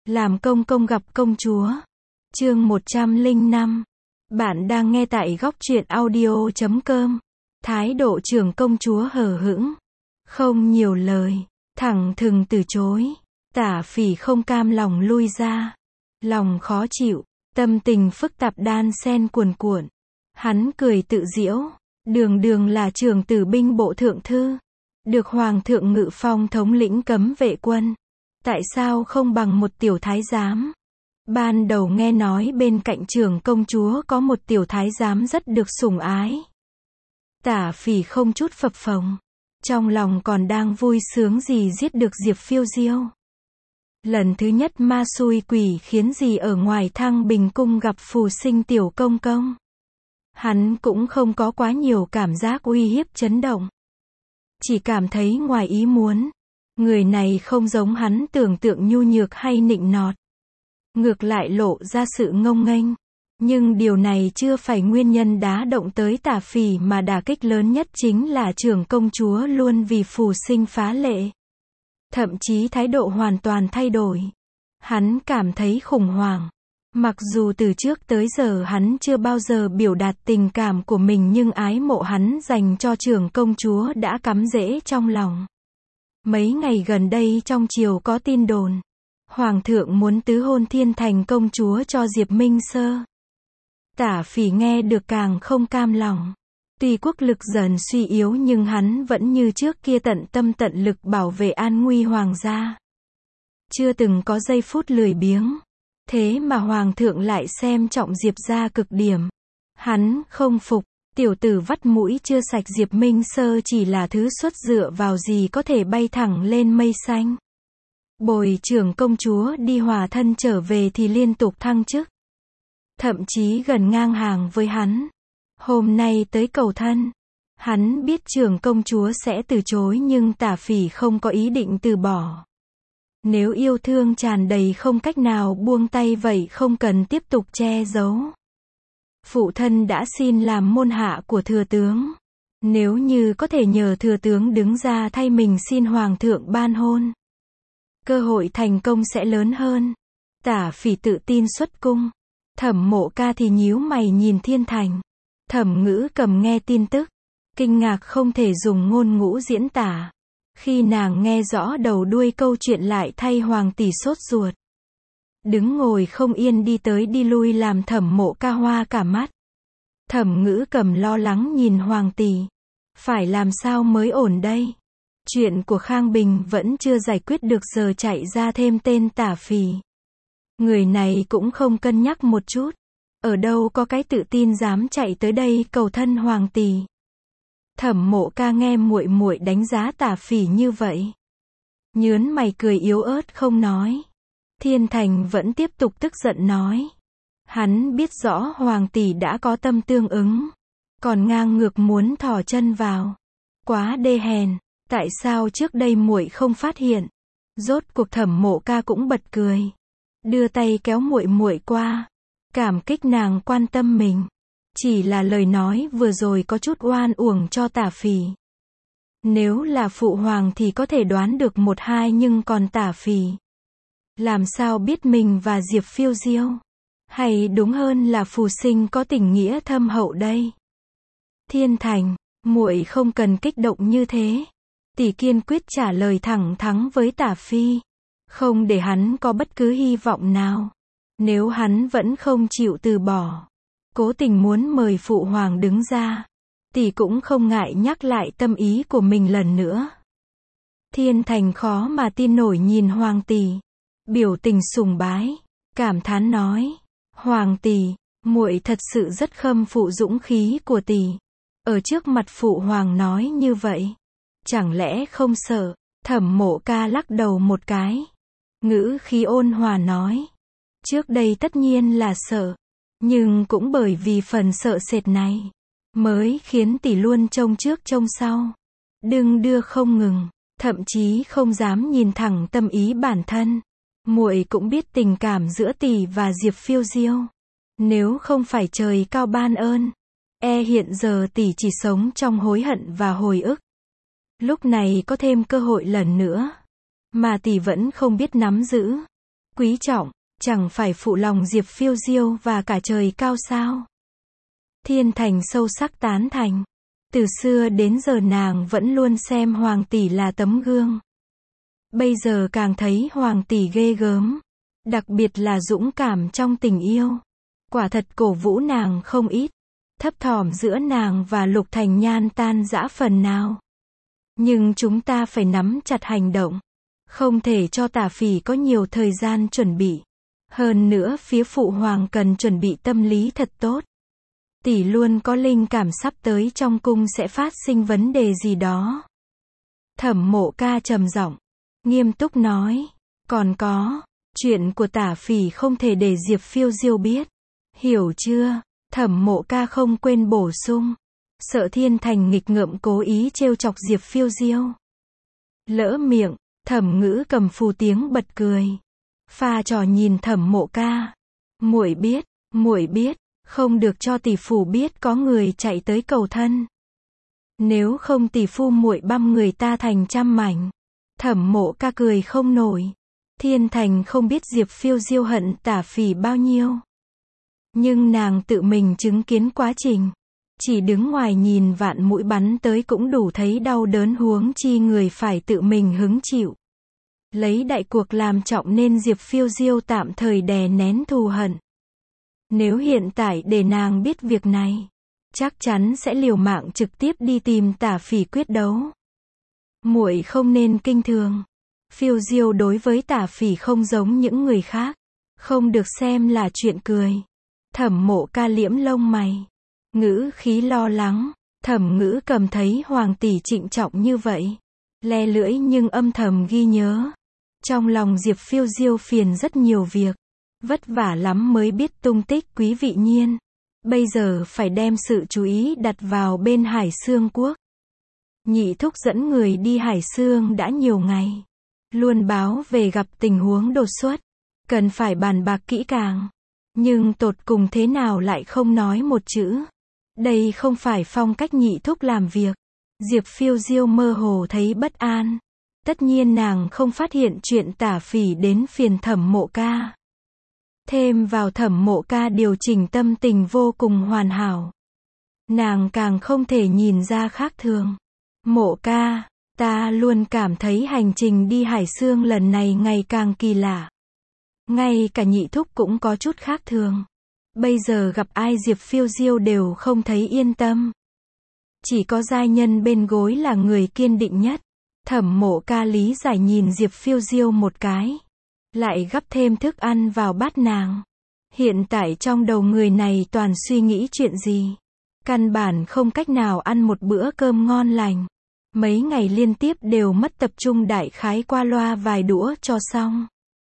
Làm công công gặp công chúa. Chương 105. Bạn đang nghe tại góc truyện audio.com. Thái độ trưởng công chúa hờ hững, không nhiều lời, thẳng thừng từ chối. Tả Phỉ không cam lòng lui ra, lòng khó chịu, tâm tình phức tạp đan xen cuồn cuộn. Hắn cười tự giễu, đường đường là trưởng tử binh bộ thượng thư, được hoàng thượng Ngự Phong thống lĩnh cấm vệ quân, tại sao không bằng một tiểu thái giám? Ban đầu nghe nói bên cạnh trưởng công chúa có một tiểu thái giám rất được sủng ái. Tả Phỉ không chút phập phồng, trong lòng còn đang vui sướng gì giết được Diệp Phiêu Diêu. Lần thứ nhất ma xui quỷ khiến gì ở ngoài Thăng Bình cung gặp phù sinh tiểu công công. Hắn cũng không có quá nhiều cảm giác uy hiếp chấn động. Chỉ cảm thấy ngoài ý muốn. Người này không giống hắn tưởng tượng nhu nhược hay nịnh nọt. Ngược lại lộ ra sự ngông nghênh. Nhưng điều này chưa phải nguyên nhân đá động tới Tả Phỉ mà đả kích lớn nhất chính là trưởng công chúa luôn vì phù sinh phá lệ. Thậm chí thái độ hoàn toàn thay đổi. Hắn cảm thấy khủng hoảng. Mặc dù từ trước tới giờ hắn chưa bao giờ biểu đạt tình cảm của mình nhưng ái mộ hắn dành cho trưởng công chúa đã cắm rễ trong lòng. Mấy ngày gần đây trong triều có tin đồn. Hoàng thượng muốn tứ hôn Thiên Thành công chúa cho Diệp Minh Sơ. Tả Phỉ nghe được càng không cam lòng. Tuy quốc lực dần suy yếu nhưng hắn vẫn như trước kia tận tâm tận lực bảo vệ an nguy hoàng gia. Chưa từng có giây phút lười biếng. Thế mà hoàng thượng lại xem trọng Diệp gia cực điểm. Hắn không phục, tiểu tử vắt mũi chưa sạch Diệp Minh Sơ chỉ là thứ xuất dựa vào gì có thể bay thẳng lên mây xanh. Bồi trưởng công chúa đi hòa thân trở về thì liên tục thăng chức. Thậm chí gần ngang hàng với hắn. Hôm nay tới cầu thân. Hắn biết trưởng công chúa sẽ từ chối nhưng Tả Phỉ không có ý định từ bỏ. Nếu yêu thương tràn đầy không cách nào buông tay vậy không cần tiếp tục che giấu. Phụ thân đã xin làm môn hạ của thừa tướng. Nếu như có thể nhờ thừa tướng đứng ra thay mình xin hoàng thượng ban hôn, cơ hội thành công sẽ lớn hơn. Tả Phỉ tự tin xuất cung. Thẩm Mộ Ca thì nhíu mày nhìn Thiên Thành. Thẩm Ngữ Cầm nghe tin tức, kinh ngạc không thể dùng ngôn ngữ diễn tả. Khi nàng nghe rõ đầu đuôi câu chuyện lại thay hoàng tỷ sốt ruột. Đứng ngồi không yên đi tới đi lui làm Thẩm Mộ Ca hoa cả mắt. Thẩm Ngữ Cầm lo lắng nhìn hoàng tỷ. Phải làm sao mới ổn đây? Chuyện của Khang Bình vẫn chưa giải quyết được giờ chạy ra thêm tên Tả Phỉ. Người này cũng không cân nhắc một chút. Ở đâu có cái tự tin dám chạy tới đây cầu thân hoàng tỷ. Thẩm Mộ Ca nghe muội muội đánh giá Tả Phỉ như vậy. Nhớn mày cười yếu ớt không nói. Thiên Thành vẫn tiếp tục tức giận nói. Hắn biết rõ hoàng tỷ đã có tâm tương ứng. Còn ngang ngược muốn thò chân vào. Quá đê hèn. Tại sao trước đây muội không phát hiện? Rốt cuộc Thẩm Mộ Ca cũng bật cười. Đưa tay kéo muội muội qua. Cảm kích nàng quan tâm mình. Chỉ là lời nói vừa rồi có chút oan uổng cho Tả Phỉ. Nếu là phụ hoàng thì có thể đoán được một hai nhưng còn Tả Phỉ. Làm sao biết mình và Diệp Phiêu Diêu? Hay đúng hơn là phù sinh có tình nghĩa thâm hậu đây? Thiên Thành, muội không cần kích động như thế. Tỷ kiên quyết trả lời thẳng thắn với Tả Phi. Không để hắn có bất cứ hy vọng nào. Nếu hắn vẫn không chịu từ bỏ, cố tình muốn mời phụ hoàng đứng ra, tỷ cũng không ngại nhắc lại tâm ý của mình lần nữa. Thiên Thành khó mà tin nổi nhìn hoàng tỷ, biểu tình sùng bái, cảm thán nói: "Hoàng tỷ, muội thật sự rất khâm phục dũng khí của tỷ. Ở trước mặt phụ hoàng nói như vậy, chẳng lẽ không sợ?" Thẩm Mộ Ca lắc đầu một cái, ngữ khí ôn hòa nói: "Trước đây tất nhiên là sợ, nhưng cũng bởi vì phần sợ sệt này, mới khiến tỷ luôn trông trước trông sau, đưng đưa không ngừng, thậm chí không dám nhìn thẳng tâm ý bản thân. Muội cũng biết tình cảm giữa tỷ và Diệp Phiêu Diêu. Nếu không phải trời cao ban ơn, hiện giờ tỷ chỉ sống trong hối hận và hồi ức. Lúc này có thêm cơ hội lần nữa, mà tỷ vẫn không biết nắm giữ. quý trọng, chẳng phải phụ lòng Diệp Phiêu Diêu và cả trời cao sao? Thiên Thành sâu sắc tán thành. Từ xưa đến giờ nàng vẫn luôn xem Hoàng tỷ là tấm gương. Bây giờ càng thấy Hoàng tỷ ghê gớm. Đặc biệt là dũng cảm trong tình yêu. Quả thật cổ vũ nàng không ít. Thấp thỏm giữa nàng và Lục Thành Nhan tan rã phần nào. Nhưng chúng ta phải nắm chặt hành động. Không thể cho Tả Phỉ có nhiều thời gian chuẩn bị. Hơn nữa phía phụ hoàng cần chuẩn bị tâm lý thật tốt. Tỷ luôn có linh cảm sắp tới trong cung sẽ phát sinh vấn đề gì đó. Thẩm Mộ Ca trầm giọng, nghiêm túc nói. Còn có, chuyện của Tả Phỉ không thể để Diệp Phiêu Diêu biết. Hiểu chưa? Thẩm Mộ Ca không quên bổ sung. Sợ Thiên Thành nghịch ngợm cố ý trêu chọc Diệp Phiêu Diêu. Lỡ miệng, Thẩm Ngữ Cầm phù tiếng bật cười. Pha trò nhìn Thẩm Mộ Ca. Muội biết, không được cho tỷ phu biết có người chạy tới cầu thân. Nếu không tỷ phu muội băm người ta thành trăm mảnh. Thẩm Mộ Ca cười không nổi. Thiên Thành không biết Diệp Phiêu Diêu hận Tả Phỉ bao nhiêu. Nhưng nàng tự mình chứng kiến quá trình. Chỉ đứng ngoài nhìn vạn mũi bắn tới cũng đủ thấy đau đớn, huống chi người phải tự mình hứng chịu. Lấy đại cuộc làm trọng nên Diệp Phiêu Diêu tạm thời đè nén thù hận. Nếu hiện tại để nàng biết việc này, chắc chắn sẽ liều mạng trực tiếp đi tìm Tả Phỉ quyết đấu. Muội không nên kinh thường. Phiêu Diêu đối với Tả Phỉ không giống những người khác, không được xem là chuyện cười. Thẩm Mộ Ca liễm lông mày, ngữ khí lo lắng. Thẩm Ngữ Cầm thấy Hoàng tỷ trịnh trọng như vậy, le lưỡi nhưng âm thầm ghi nhớ. Trong lòng Diệp Phiêu Diêu phiền rất nhiều việc, vất vả lắm mới biết tung tích Quý Vị Nhiên. Bây giờ phải đem sự chú ý đặt vào bên Hải Xương Quốc. Nhị thúc dẫn người đi Hải Xương đã nhiều ngày, luôn báo về gặp tình huống đột xuất, cần phải bàn bạc kỹ càng. Nhưng tột cùng thế nào lại không nói một chữ. Đây không phải phong cách nhị thúc làm việc. Diệp Phiêu Diêu mơ hồ thấy bất an. Tất nhiên nàng không phát hiện chuyện Tả Phỉ đến phiền Thẩm Mộ Ca. Thêm vào Thẩm Mộ Ca điều chỉnh tâm tình vô cùng hoàn hảo. Nàng càng không thể nhìn ra khác thường. Mộ Ca, ta luôn cảm thấy hành trình đi Hải Xương lần này ngày càng kỳ lạ. Ngay cả nhị thúc cũng có chút khác thường. Bây giờ gặp ai Diệp Phiêu Diêu đều không thấy yên tâm. Chỉ có giai nhân bên gối là người kiên định nhất. Thẩm Mộ Ca lý giải nhìn Diệp Phiêu Diêu một cái. Lại gắp thêm thức ăn vào bát nàng. Hiện tại trong đầu người này toàn suy nghĩ chuyện gì. Căn bản không cách nào ăn một bữa cơm ngon lành. Mấy ngày liên tiếp đều mất tập trung, đại khái qua loa vài đũa cho xong.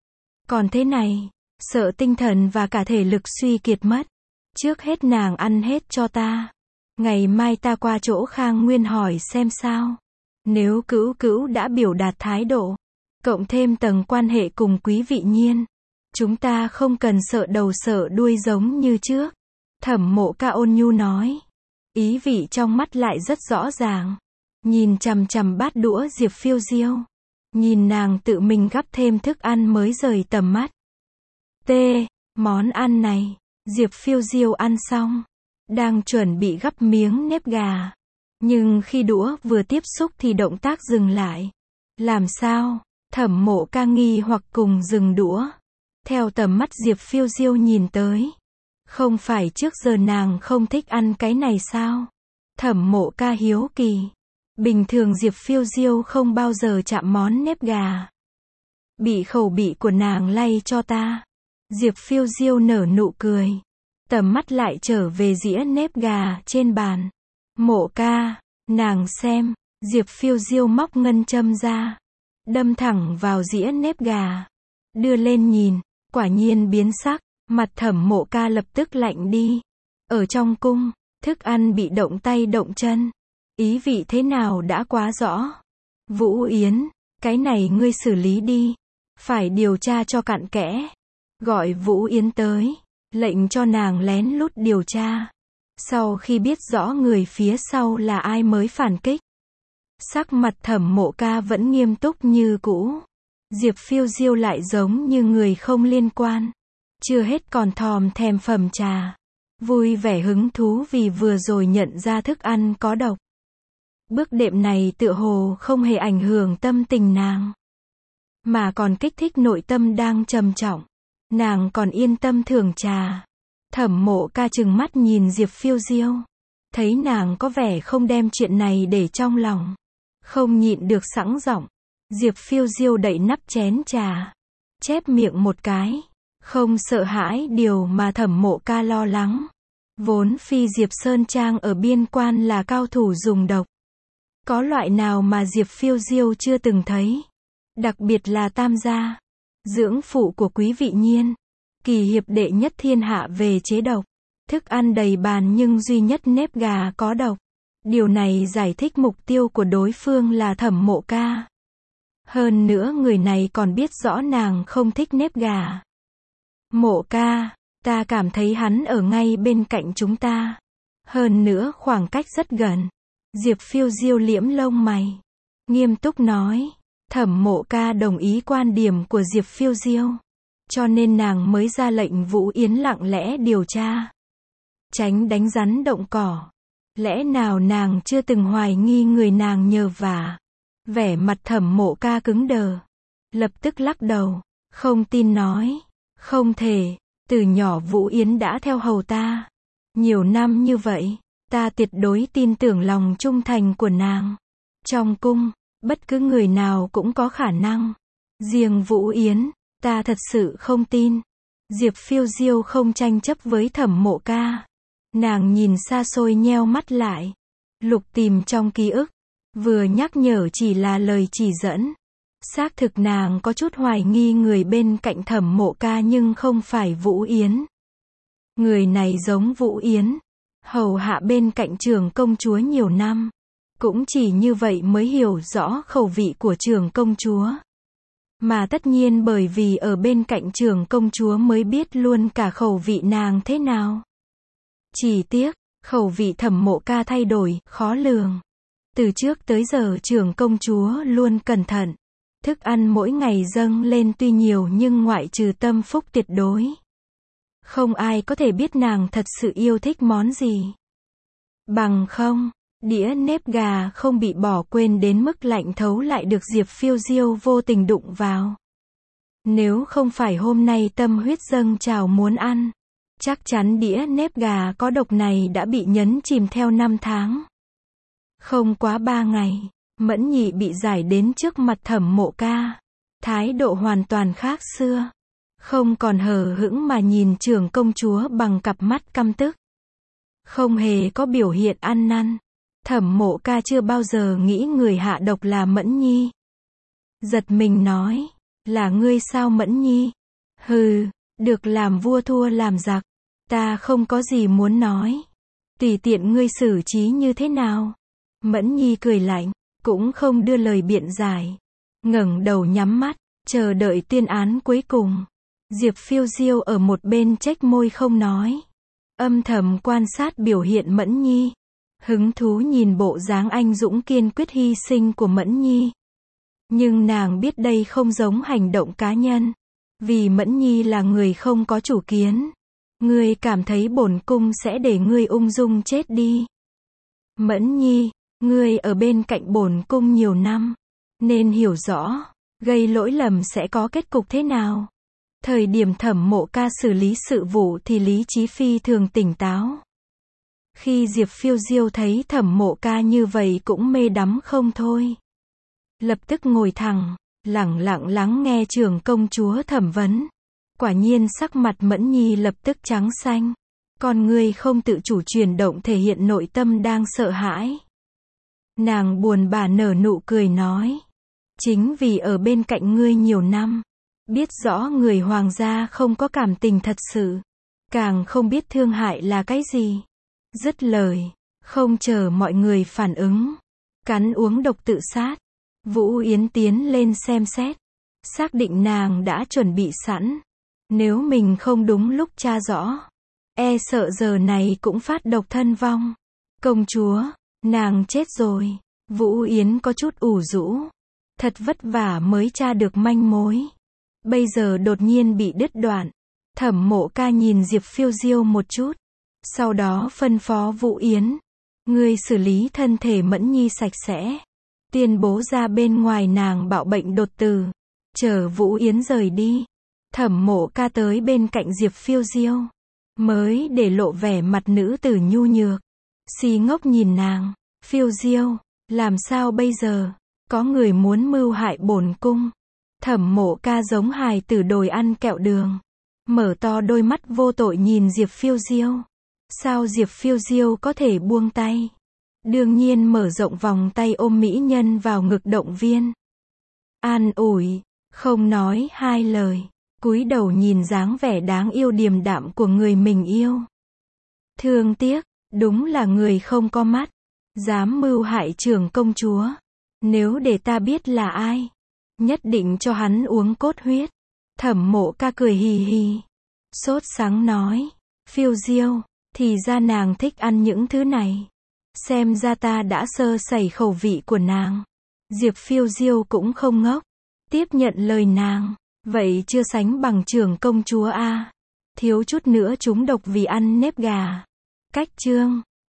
Còn thế này, sợ tinh thần và cả thể lực suy kiệt mất. Trước hết nàng ăn hết cho ta. Ngày mai ta qua chỗ Khang Nguyên hỏi xem sao. Nếu Cữu Cữu đã biểu đạt thái độ, cộng thêm tầng quan hệ cùng Quý Vị Nhiên, chúng ta không cần sợ đầu sợ đuôi giống như trước. Thẩm Mộ Ca ôn nhu nói. Ý vị trong mắt lại rất rõ ràng. Nhìn chằm chằm bát đũa Diệp Phiêu Diêu. Nhìn nàng tự mình gắp thêm thức ăn mới rời tầm mắt. Món ăn này, Diệp Phiêu Diêu ăn xong, đang chuẩn bị gắp miếng nếp gà. Nhưng khi đũa vừa tiếp xúc thì động tác dừng lại. Làm sao? Thẩm Mộ Ca nghi hoặc cùng dừng đũa. Theo tầm mắt Diệp Phiêu Diêu nhìn tới. Không phải trước giờ nàng không thích ăn cái này sao? Thẩm Mộ Ca hiếu kỳ. Bình thường Diệp Phiêu Diêu không bao giờ chạm món nếp gà. Bị khẩu vị của nàng lay cho ta. Diệp Phiêu Diêu nở nụ cười. Tầm mắt lại trở về dĩa nếp gà trên bàn. Mộ Ca, nàng xem. Diệp Phiêu Diêu móc ngân châm ra. Đâm thẳng vào dĩa nếp gà. Đưa lên nhìn. Quả nhiên biến sắc. Mặt Thẩm Mộ Ca lập tức lạnh đi. Ở trong cung, thức ăn bị động tay động chân. Ý vị thế nào đã quá rõ. Vũ Yến, cái này ngươi xử lý đi. Phải điều tra cho cặn kẽ. Gọi Vũ Yến tới. Lệnh cho nàng lén lút điều tra. Sau khi biết rõ người phía sau là ai mới phản kích. Sắc mặt Thẩm Mộ Ca vẫn nghiêm túc như cũ. Diệp Phiêu Diêu lại giống như người không liên quan. Chưa hết còn thòm thèm phẩm trà. Vui vẻ hứng thú vì vừa rồi nhận ra thức ăn có độc. Bước đệm này tựa hồ không hề ảnh hưởng tâm tình nàng, mà còn kích thích nội tâm đang trầm trọng. Nàng còn yên tâm thưởng trà. Thẩm Mộ Ca trừng mắt nhìn Diệp Phiêu Diêu. Thấy nàng có vẻ không đem chuyện này để trong lòng, không nhịn được sẵn giọng. Diệp Phiêu Diêu đậy nắp chén trà, chép miệng một cái. Không sợ hãi điều mà Thẩm Mộ Ca lo lắng. Vốn phi Diệp Sơn Trang ở biên quan là cao thủ dùng độc. Có loại nào mà Diệp Phiêu Diêu chưa từng thấy. Đặc biệt là Tam gia, dưỡng phụ của Quý Vị Nhiên, kỳ hiệp đệ nhất thiên hạ về chế độc. Thức ăn đầy bàn nhưng duy nhất nếp gà có độc. Điều này giải thích mục tiêu của đối phương là Thẩm Mộ Ca. Hơn nữa người này còn biết rõ nàng không thích nếp gà. Mộ Ca, ta cảm thấy hắn ở ngay bên cạnh chúng ta. Hơn nữa khoảng cách rất gần. Diệp Phiêu Diêu liễm lông mày, nghiêm túc nói. Thẩm Mộ Ca đồng ý quan điểm của Diệp Phiêu Diêu, cho nên nàng mới ra lệnh Vũ Yến lặng lẽ điều tra, tránh đánh rắn động cỏ. Lẽ nào nàng chưa từng hoài nghi người nàng nhờ vả? Vẻ mặt Thẩm Mộ Ca cứng đờ, lập tức lắc đầu, không tin nói, không thể, từ nhỏ Vũ Yến đã theo hầu ta nhiều năm như vậy, ta tuyệt đối tin tưởng lòng trung thành của nàng. Trong cung, bất cứ người nào cũng có khả năng. Riêng Vũ Yến, ta thật sự không tin. Diệp Phiêu Diêu không tranh chấp với Thẩm Mộ Ca. Nàng nhìn xa xôi nheo mắt lại, lục tìm trong ký ức. Vừa nhắc nhở chỉ là lời chỉ dẫn. Xác thực nàng có chút hoài nghi người bên cạnh Thẩm Mộ Ca nhưng không phải Vũ Yến. Người này giống Vũ Yến, hầu hạ bên cạnh trưởng công chúa nhiều năm. Cũng chỉ như vậy mới hiểu rõ khẩu vị của trưởng công chúa. Mà tất nhiên bởi vì ở bên cạnh trưởng công chúa mới biết luôn cả khẩu vị nàng thế nào. Chỉ tiếc, khẩu vị Thẩm Mộ Ca thay đổi, khó lường. Từ trước tới giờ trưởng công chúa luôn cẩn thận. Thức ăn mỗi ngày dâng lên tuy nhiều nhưng ngoại trừ tâm phúc tuyệt đối, không ai có thể biết nàng thật sự yêu thích món gì. Bằng không, đĩa nếp gà không bị bỏ quên đến mức lạnh thấu lại được Diệp Phiêu Diêu vô tình đụng vào. Nếu không phải hôm nay tâm huyết dâng trào muốn ăn, chắc chắn đĩa nếp gà có độc này đã bị nhấn chìm theo 5 tháng. Không quá 3 ngày, Mẫn Nhị bị giải đến trước mặt Thẩm Mộ Ca. Thái độ hoàn toàn khác xưa. Không còn hờ hững mà nhìn trưởng công chúa bằng cặp mắt căm tức. Không hề có biểu hiện ăn năn. Thẩm Mộ Ca chưa bao giờ nghĩ người hạ độc là Mẫn Nhi. Giật mình nói, là ngươi sao Mẫn Nhi? Hừ, được làm vua thua làm giặc. Ta không có gì muốn nói. Tùy tiện ngươi xử trí như thế nào. Mẫn Nhi cười lạnh, cũng không đưa lời biện giải. Ngẩng đầu nhắm mắt, chờ đợi tuyên án cuối cùng. Diệp Phiêu Diêu ở một bên nhếch môi không nói. Âm thầm quan sát biểu hiện Mẫn Nhi. Hứng thú nhìn bộ dáng anh dũng kiên quyết hy sinh của Mẫn Nhi. Nhưng nàng biết đây không giống hành động cá nhân. Vì Mẫn Nhi là người không có chủ kiến. Ngươi cảm thấy bổn cung sẽ để ngươi ung dung chết đi. Mẫn Nhi, ngươi ở bên cạnh bổn cung nhiều năm, nên hiểu rõ, gây lỗi lầm sẽ có kết cục thế nào. Thời điểm Thẩm Mộ Ca xử lý sự vụ thì lý trí phi thường tỉnh táo. Khi Diệp Phiêu Diêu thấy Thẩm Mộ Ca như vậy cũng mê đắm không thôi. Lập tức ngồi thẳng, lẳng lặng lắng nghe trưởng công chúa thẩm vấn. Quả nhiên sắc mặt Mẫn Nhi lập tức trắng xanh. Con người không tự chủ chuyển động thể hiện nội tâm đang sợ hãi. Nàng buồn bã nở nụ cười nói. Chính vì ở bên cạnh ngươi nhiều năm, biết rõ người hoàng gia không có cảm tình thật sự, càng không biết thương hại là cái gì. Dứt lời, không chờ mọi người phản ứng, cắn uống độc tự sát. Vũ Yến tiến lên xem xét, xác định nàng đã chuẩn bị sẵn. Nếu mình không đúng lúc tra rõ, e sợ giờ này cũng phát độc thân vong. Công chúa, nàng chết rồi. Vũ Yến có chút ủ rũ. Thật vất vả mới tra được manh mối. Bây giờ đột nhiên bị đứt đoạn. Thẩm Mộ Ca nhìn Diệp Phiêu Diêu một chút. Sau đó phân phó Vũ Yến. Ngươi xử lý thân thể Mẫn Nhi sạch sẽ. Tuyên bố ra bên ngoài nàng bạo bệnh đột tử. Chờ Vũ Yến rời đi. Thẩm Mộ Ca tới bên cạnh Diệp Phiêu Diêu. Mới để lộ vẻ mặt nữ tử nhu nhược. Si ngốc nhìn nàng. Phiêu Diêu, làm sao bây giờ? Có người muốn mưu hại bổn cung. Thẩm Mộ Ca giống hài tử đòi ăn kẹo đường. Mở to đôi mắt vô tội nhìn Diệp Phiêu Diêu. Sao Diệp Phiêu Diêu có thể buông tay? Đương nhiên mở rộng vòng tay ôm mỹ nhân vào ngực động viên. An ủi, không nói hai lời. Cúi đầu nhìn dáng vẻ đáng yêu điềm đạm của người mình yêu. Thương tiếc, đúng là người không có mắt. Dám mưu hại trưởng công chúa. Nếu để ta biết là ai, nhất định cho hắn uống cốt huyết. Thẩm Mộ Ca cười hì hì. Sốt sắng nói. Phiêu Diêu, thì ra nàng thích ăn những thứ này. Xem ra ta đã sơ sẩy khẩu vị của nàng. Diệp Phiêu Diêu cũng không ngốc. Tiếp nhận lời nàng. Vậy chưa sánh bằng trưởng công chúa a. Thiếu chút nữa trúng độc vì ăn nếp gà. Cách chương